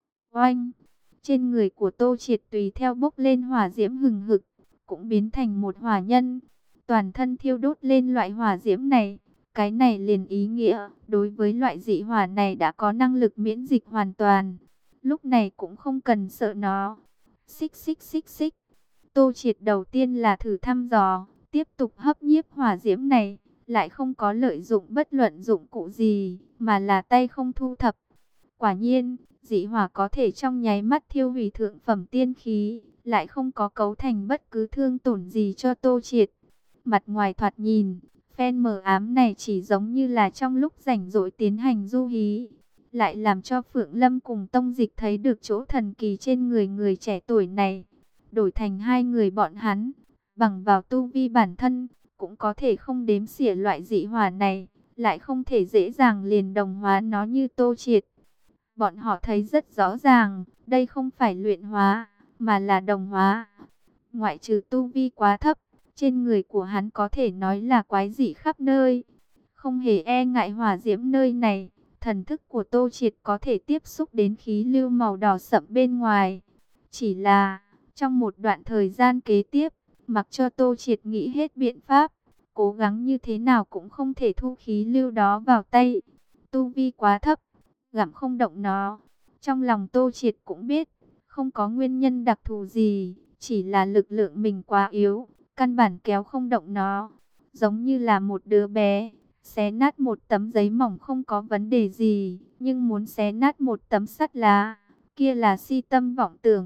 Oanh! Trên người của Tô Triệt tùy theo bốc lên hỏa diễm hừng hực, cũng biến thành một hỏa nhân. Toàn thân thiêu đốt lên loại hỏa diễm này. Cái này liền ý nghĩa, đối với loại dị hỏa này đã có năng lực miễn dịch hoàn toàn. Lúc này cũng không cần sợ nó. Xích xích xích xích. Tô Triệt đầu tiên là thử thăm dò, tiếp tục hấp nhiếp hỏa diễm này, lại không có lợi dụng bất luận dụng cụ gì, mà là tay không thu thập. Quả nhiên, dị hỏa có thể trong nháy mắt thiêu hủy thượng phẩm tiên khí, lại không có cấu thành bất cứ thương tổn gì cho Tô Triệt. Mặt ngoài thoạt nhìn, phen mờ ám này chỉ giống như là trong lúc rảnh rỗi tiến hành du hí, lại làm cho Phượng Lâm cùng Tông Dịch thấy được chỗ thần kỳ trên người người trẻ tuổi này. Đổi thành hai người bọn hắn, bằng vào tu vi bản thân, cũng có thể không đếm xỉa loại dị hỏa này, lại không thể dễ dàng liền đồng hóa nó như Tô Triệt. Bọn họ thấy rất rõ ràng, đây không phải luyện hóa, mà là đồng hóa. Ngoại trừ tu vi quá thấp, trên người của hắn có thể nói là quái dị khắp nơi. Không hề e ngại hỏa diễm nơi này, thần thức của Tô Triệt có thể tiếp xúc đến khí lưu màu đỏ sậm bên ngoài. Chỉ là, trong một đoạn thời gian kế tiếp, mặc cho Tô Triệt nghĩ hết biện pháp, cố gắng như thế nào cũng không thể thu khí lưu đó vào tay. Tu vi quá thấp, gặm không động nó. Trong lòng Tô Triệt cũng biết, không có nguyên nhân đặc thù gì, chỉ là lực lượng mình quá yếu, căn bản kéo không động nó. Giống như là một đứa bé, xé nát một tấm giấy mỏng không có vấn đề gì, nhưng muốn xé nát một tấm sắt lá, kia là si tâm vọng tưởng.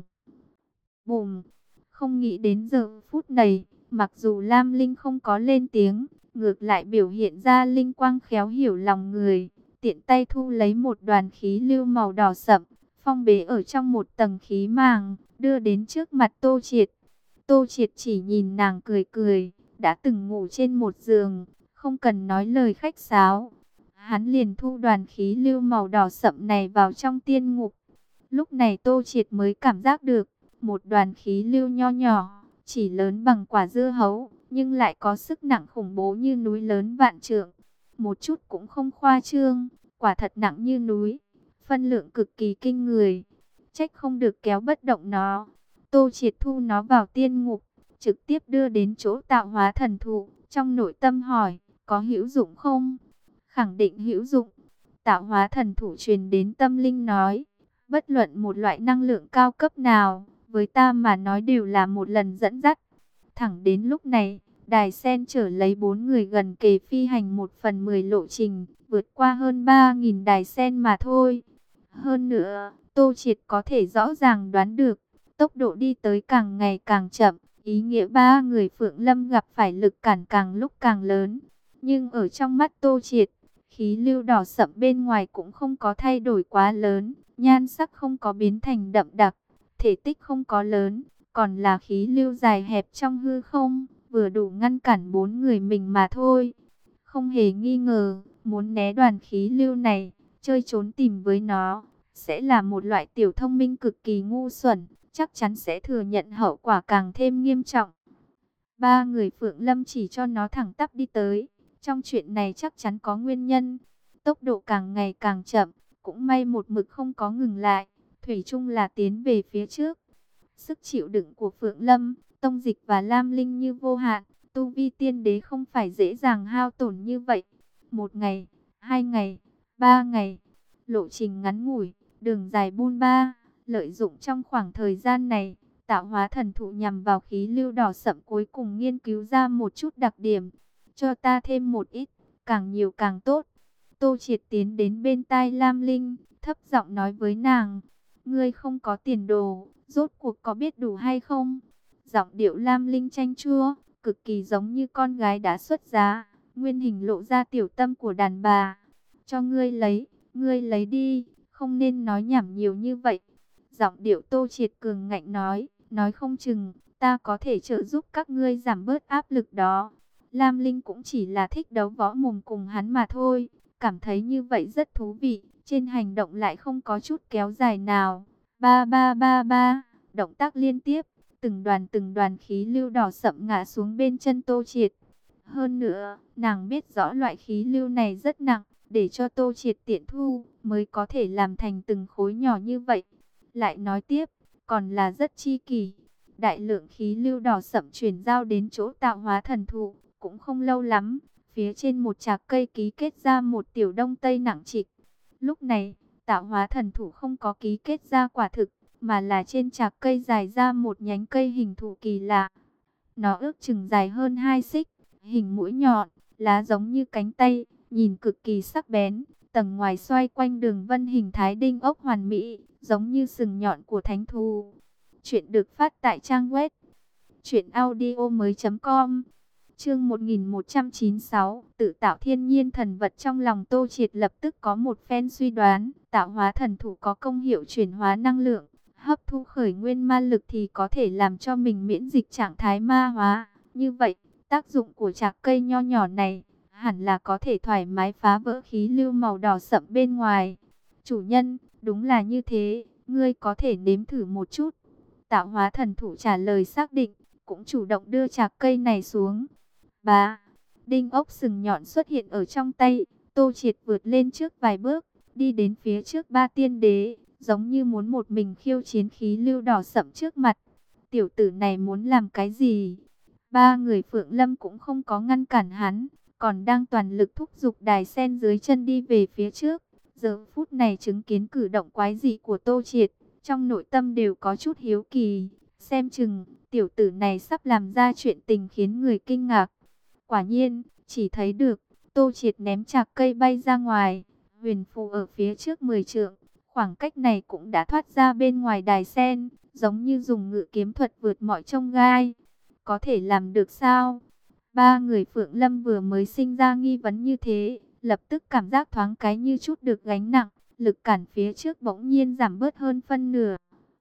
Bùm! Không nghĩ đến giờ phút này, mặc dù Lam Linh không có lên tiếng, ngược lại biểu hiện ra linh quang khéo hiểu lòng người, tiện tay thu lấy một đoàn khí lưu màu đỏ sậm, phong bế ở trong một tầng khí màng, đưa đến trước mặt Tô Triệt. Tô Triệt chỉ nhìn nàng cười cười, đã từng ngủ trên một giường, không cần nói lời khách sáo. Hắn liền thu đoàn khí lưu màu đỏ sậm này vào trong tiên ngục. Lúc này Tô Triệt mới cảm giác được, một đoàn khí lưu nho nhỏ, chỉ lớn bằng quả dưa hấu, nhưng lại có sức nặng khủng bố như núi lớn vạn trượng. Một chút cũng không khoa trương, quả thật nặng như núi, phân lượng cực kỳ kinh người. Trách không được kéo bất động nó. Tô Triệt thu nó vào tiên ngục, trực tiếp đưa đến chỗ tạo hóa thần thụ, trong nội tâm hỏi, có hữu dụng không? Khẳng định hữu dụng. Tạo hóa thần thụ truyền đến tâm linh nói, bất luận một loại năng lượng cao cấp nào, với ta mà nói đều là một lần dẫn dắt. Thẳng đến lúc này, đài sen chở lấy bốn người gần kề phi hành một phần mười lộ trình, vượt qua hơn ba nghìn đài sen mà thôi. Hơn nữa, Tô Triệt có thể rõ ràng đoán được, Tốc độ đi tới càng ngày càng chậm, ý nghĩa ba người Phượng Lâm gặp phải lực cản càng lúc càng lớn. Nhưng ở trong mắt Tô Triệt, khí lưu đỏ sậm bên ngoài cũng không có thay đổi quá lớn, nhan sắc không có biến thành đậm đặc, thể tích không có lớn, còn là khí lưu dài hẹp trong hư không, vừa đủ ngăn cản bốn người mình mà thôi. Không hề nghi ngờ, muốn né đoàn khí lưu này, chơi trốn tìm với nó, sẽ là một loại tiểu thông minh cực kỳ ngu xuẩn, chắc chắn sẽ thừa nhận hậu quả càng thêm nghiêm trọng. Ba người Phượng Lâm chỉ cho nó thẳng tắp đi tới, trong chuyện này chắc chắn có nguyên nhân. Tốc độ càng ngày càng chậm, cũng may một mực không có ngừng lại, thủy chung là tiến về phía trước. Sức chịu đựng của Phượng Lâm, Tông Dịch và Lam Linh như vô hạn, tu vi tiên đế không phải dễ dàng hao tổn như vậy. Một ngày, hai ngày, ba ngày, lộ trình ngắn ngủi, đường dài bôn ba, lợi dụng trong khoảng thời gian này, tạo hóa thần thụ nhằm vào khí lưu đỏ sậm cuối cùng nghiên cứu ra một chút đặc điểm. Cho ta thêm một ít, càng nhiều càng tốt. Tô Triệt tiến đến bên tai Lam Linh, thấp giọng nói với nàng, ngươi không có tiền đồ, rốt cuộc có biết đủ hay không? Giọng điệu Lam Linh chanh chua, cực kỳ giống như con gái đã xuất giá, nguyên hình lộ ra tiểu tâm của đàn bà. Cho ngươi lấy, ngươi lấy đi, không nên nói nhảm nhiều như vậy. Giọng điệu Tô Triệt cường ngạnh nói, nói không chừng, ta có thể trợ giúp các ngươi giảm bớt áp lực đó. Lam Linh cũng chỉ là thích đấu võ mồm cùng hắn mà thôi, cảm thấy như vậy rất thú vị, trên hành động lại không có chút kéo dài nào. Ba ba ba ba, động tác liên tiếp, từng đoàn từng đoàn khí lưu đỏ sậm ngã xuống bên chân Tô Triệt. Hơn nữa, nàng biết rõ loại khí lưu này rất nặng, để cho Tô Triệt tiện thu, mới có thể làm thành từng khối nhỏ như vậy. Lại nói tiếp, còn là rất chi kỳ. Đại lượng khí lưu đỏ sậm chuyển giao đến chỗ tạo hóa thần thụ, cũng không lâu lắm, phía trên một chạc cây ký kết ra một tiểu đông tây nặng trịch. Lúc này, tạo hóa thần thụ không có ký kết ra quả thực, mà là trên chạc cây dài ra một nhánh cây hình thù kỳ lạ. Nó ước chừng dài hơn hai xích, hình mũi nhọn, lá giống như cánh tay, nhìn cực kỳ sắc bén. Tầng ngoài xoay quanh đường vân hình thái đinh ốc hoàn mỹ, giống như sừng nhọn của thánh thú. Chuyện được phát tại trang web truyện audio mới.com. Chương một nghìn một trăm chín mươi sáu, tự tạo thiên nhiên thần vật. Trong lòng Tô Triệt lập tức có một phen suy đoán, tạo hóa thần thụ có công hiệu chuyển hóa năng lượng, hấp thu khởi nguyên ma lực thì có thể làm cho mình miễn dịch trạng thái ma hóa. Như vậy, tác dụng của chạc cây nho nhỏ này hẳn là có thể thoải mái phá vỡ khí lưu màu đỏ sậm bên ngoài. Chủ nhân, đúng là như thế, ngươi có thể nếm thử một chút. Tạo hóa thần thụ trả lời xác định, cũng chủ động đưa chạc cây này xuống. Bá, đinh ốc sừng nhọn xuất hiện ở trong tay, Tô Triệt vượt lên trước vài bước, đi đến phía trước ba tiên đế, giống như muốn một mình khiêu chiến khí lưu đỏ sậm trước mặt. Tiểu tử này muốn làm cái gì? Ba người Phượng Lâm cũng không có ngăn cản hắn, còn đang toàn lực thúc giục đài sen dưới chân đi về phía trước. Giờ phút này chứng kiến cử động quái dị của Tô Triệt, trong nội tâm đều có chút hiếu kỳ, xem chừng tiểu tử này sắp làm ra chuyện tình khiến người kinh ngạc. Quả nhiên, chỉ thấy được Tô Triệt ném chạc cây bay ra ngoài, huyền phù ở phía trước mười trượng, khoảng cách này cũng đã thoát ra bên ngoài đài sen, giống như dùng ngự kiếm thuật vượt mọi chông gai. Có thể làm được sao? Ba người Phượng Lâm vừa mới sinh ra nghi vấn như thế, lập tức cảm giác thoáng cái như chút được gánh nặng, lực cản phía trước bỗng nhiên giảm bớt hơn phân nửa.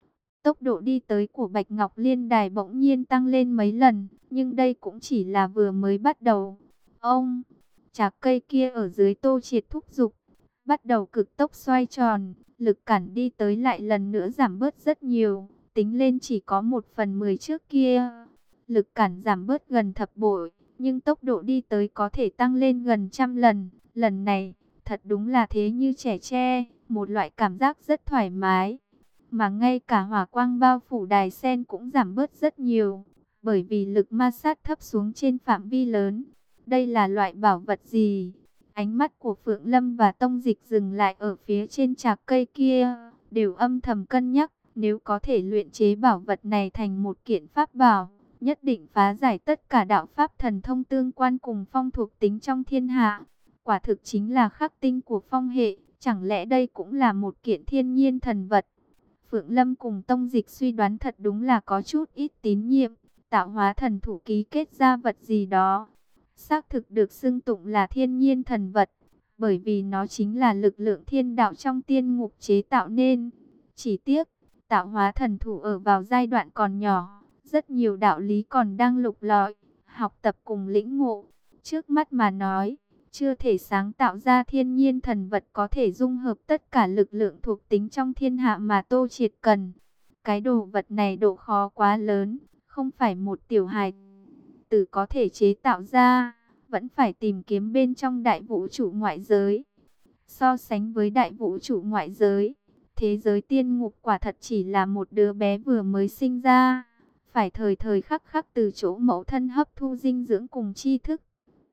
Tốc độ đi tới của Bạch Ngọc Liên Đài bỗng nhiên tăng lên mấy lần, nhưng đây cũng chỉ là vừa mới bắt đầu. Ông, chạc cây kia ở dưới Tô Triệt thúc giục, bắt đầu cực tốc xoay tròn, lực cản đi tới lại lần nữa giảm bớt rất nhiều, tính lên chỉ có một phần mười trước kia. Lực cản giảm bớt gần thập bội, nhưng tốc độ đi tới có thể tăng lên gần trăm lần. Lần này, thật đúng là thế như trẻ tre, một loại cảm giác rất thoải mái. Mà ngay cả hỏa quang bao phủ đài sen cũng giảm bớt rất nhiều, bởi vì lực ma sát thấp xuống trên phạm vi lớn. Đây là loại bảo vật gì? Ánh mắt của Phượng Lâm và Tông Dịch dừng lại ở phía trên chạc cây kia, đều âm thầm cân nhắc, nếu có thể luyện chế bảo vật này thành một kiện pháp bảo, nhất định phá giải tất cả đạo pháp thần thông tương quan cùng phong thuộc tính trong thiên hạ. Quả thực chính là khắc tinh của phong hệ, chẳng lẽ đây cũng là một kiện thiên nhiên thần vật? Phượng Lâm cùng Tông Dịch suy đoán thật đúng là có chút ít tín nhiệm. Tạo hóa thần thủ ký kết ra vật gì đó, xác thực được xưng tụng là thiên nhiên thần vật, bởi vì nó chính là lực lượng thiên đạo trong tiên ngục chế tạo nên. Chỉ tiếc, tạo hóa thần thủ ở vào giai đoạn còn nhỏ, rất nhiều đạo lý còn đang lục lọi, học tập cùng lĩnh ngộ. Trước mắt mà nói, chưa thể sáng tạo ra thiên nhiên thần vật có thể dung hợp tất cả lực lượng thuộc tính trong thiên hạ mà Tô Triệt cần. Cái đồ vật này độ khó quá lớn, không phải một tiểu hài tử có thể chế tạo ra, vẫn phải tìm kiếm bên trong đại vũ trụ ngoại giới. So sánh với đại vũ trụ ngoại giới, thế giới tiên ngục quả thật chỉ là một đứa bé vừa mới sinh ra, phải thời thời khắc khắc từ chỗ mẫu thân hấp thu dinh dưỡng cùng tri thức.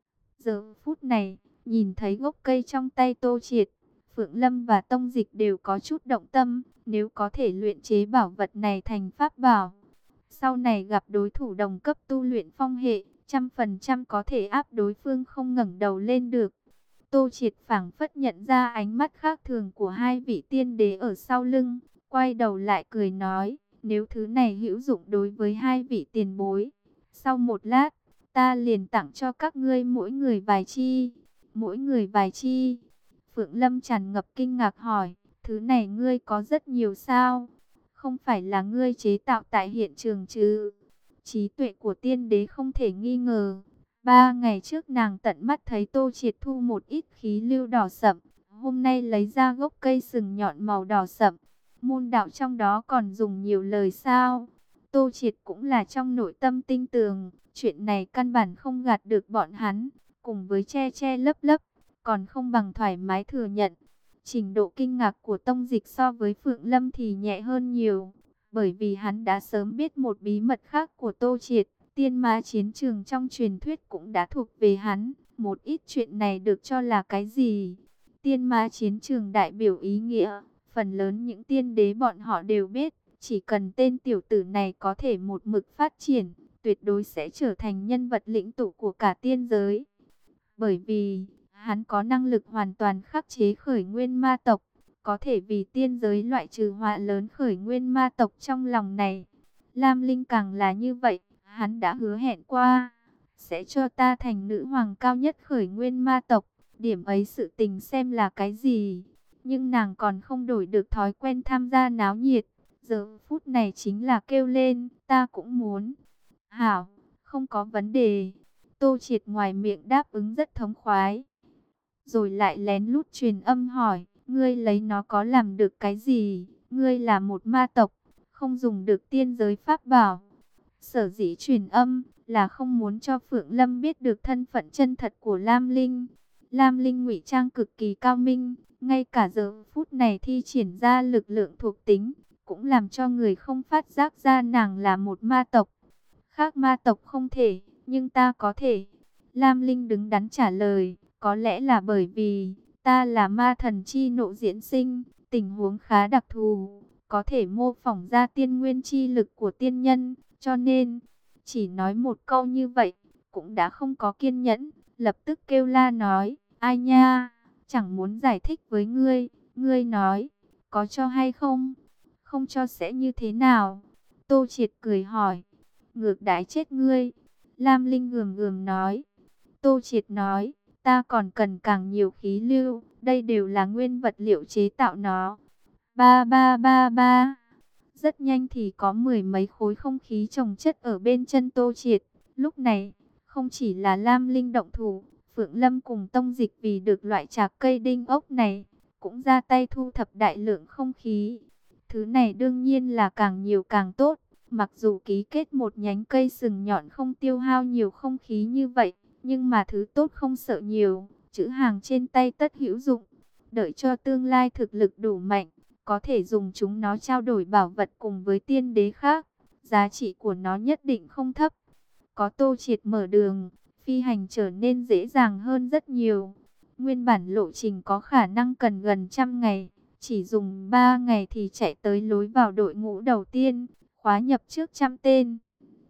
Giờ phút này, nhìn thấy gốc cây trong tay Tô Triệt, Phượng Lâm và Tông Dịch đều có chút động tâm. Nếu có thể luyện chế bảo vật này thành pháp bảo, sau này gặp đối thủ đồng cấp tu luyện phong hệ, trăm phần trăm có thể áp đối phương không ngẩng đầu lên được. Tô Triệt phảng phất nhận ra ánh mắt khác thường của hai vị tiên đế ở sau lưng, quay đầu lại cười nói, nếu thứ này hữu dụng đối với hai vị tiền bối, sau một lát, ta liền tặng cho các ngươi mỗi người vài chi. Mỗi người vài chi? Phượng Lâm tràn ngập kinh ngạc hỏi, thứ này ngươi có rất nhiều sao? Không phải là ngươi chế tạo tại hiện trường chứ? Trí tuệ của tiên đế không thể nghi ngờ. Ba ngày trước nàng tận mắt thấy Tô Triệt thu một ít khí lưu đỏ sậm, hôm nay lấy ra gốc cây sừng nhọn màu đỏ sậm. Môn đạo trong đó còn dùng nhiều lời sao? Tô Triệt cũng là trong nội tâm tinh tường, chuyện này căn bản không gạt được bọn hắn, cùng với che che lấp lấp, còn không bằng thoải mái thừa nhận. Trình độ kinh ngạc của Tông Dịch so với Phượng Lâm thì nhẹ hơn nhiều, bởi vì hắn đã sớm biết một bí mật khác của Tô Triệt. Tiên ma chiến trường trong truyền thuyết cũng đã thuộc về hắn. Một ít chuyện này được cho là cái gì? Tiên ma chiến trường đại biểu ý nghĩa, phần lớn những tiên đế bọn họ đều biết. Chỉ cần tên tiểu tử này có thể một mực phát triển, tuyệt đối sẽ trở thành nhân vật lĩnh tụ của cả tiên giới. Bởi vì, hắn có năng lực hoàn toàn khắc chế khởi nguyên ma tộc, có thể vì tiên giới loại trừ họa lớn khởi nguyên ma tộc trong lòng này. Lam Linh càng là như vậy, hắn đã hứa hẹn qua, sẽ cho ta thành nữ hoàng cao nhất khởi nguyên ma tộc. Điểm ấy sự tình xem là cái gì, nhưng nàng còn không đổi được thói quen tham gia náo nhiệt. Giờ phút này chính là kêu lên, ta cũng muốn. Hảo, không có vấn đề. Tô Triệt ngoài miệng đáp ứng rất thống khoái, rồi lại lén lút truyền âm hỏi, ngươi lấy nó có làm được cái gì? Ngươi là một ma tộc, không dùng được tiên giới pháp bảo. Sở dĩ truyền âm là không muốn cho Phượng Lâm biết được thân phận chân thật của Lam Linh. Lam Linh ngụy trang cực kỳ cao minh, ngay cả giờ phút này thi triển ra lực lượng thuộc tính, cũng làm cho người không phát giác ra nàng là một ma tộc. Khác ma tộc không thể, nhưng ta có thể. Lam Linh đứng đắn trả lời, có lẽ là bởi vì ta là ma thần chi nộ diễn sinh, tình huống khá đặc thù, có thể mô phỏng ra tiên nguyên chi lực của tiên nhân, cho nên chỉ nói một câu như vậy cũng đã không có kiên nhẫn, lập tức kêu la nói, ai nha, chẳng muốn giải thích với ngươi, ngươi nói, có cho hay không? Không cho sẽ như thế nào? Tô Triệt cười hỏi, ngược đãi chết ngươi. Lam Linh gườm gườm nói. Tô Triệt nói, ta còn cần càng nhiều khí lưu, đây đều là nguyên vật liệu chế tạo nó. Ba ba ba ba. Rất nhanh thì có mười mấy khối không khí chồng chất ở bên chân Tô Triệt. Lúc này, không chỉ là Lam Linh động thủ, Phượng Lâm cùng Tông Dịch vì được loại trạc cây đinh ốc này, cũng ra tay thu thập đại lượng không khí. Thứ này đương nhiên là càng nhiều càng tốt. Mặc dù ký kết một nhánh cây sừng nhọn không tiêu hao nhiều không khí như vậy, nhưng mà thứ tốt không sợ nhiều, chữ hàng trên tay tất hữu dụng. Đợi cho tương lai thực lực đủ mạnh, có thể dùng chúng nó trao đổi bảo vật cùng với tiên đế khác. Giá trị của nó nhất định không thấp. Có Tô Triệt mở đường, phi hành trở nên dễ dàng hơn rất nhiều. Nguyên bản lộ trình có khả năng cần gần trăm ngày, chỉ dùng ba ngày thì chạy tới lối vào đội ngũ đầu tiên, khóa nhập trước trăm tên.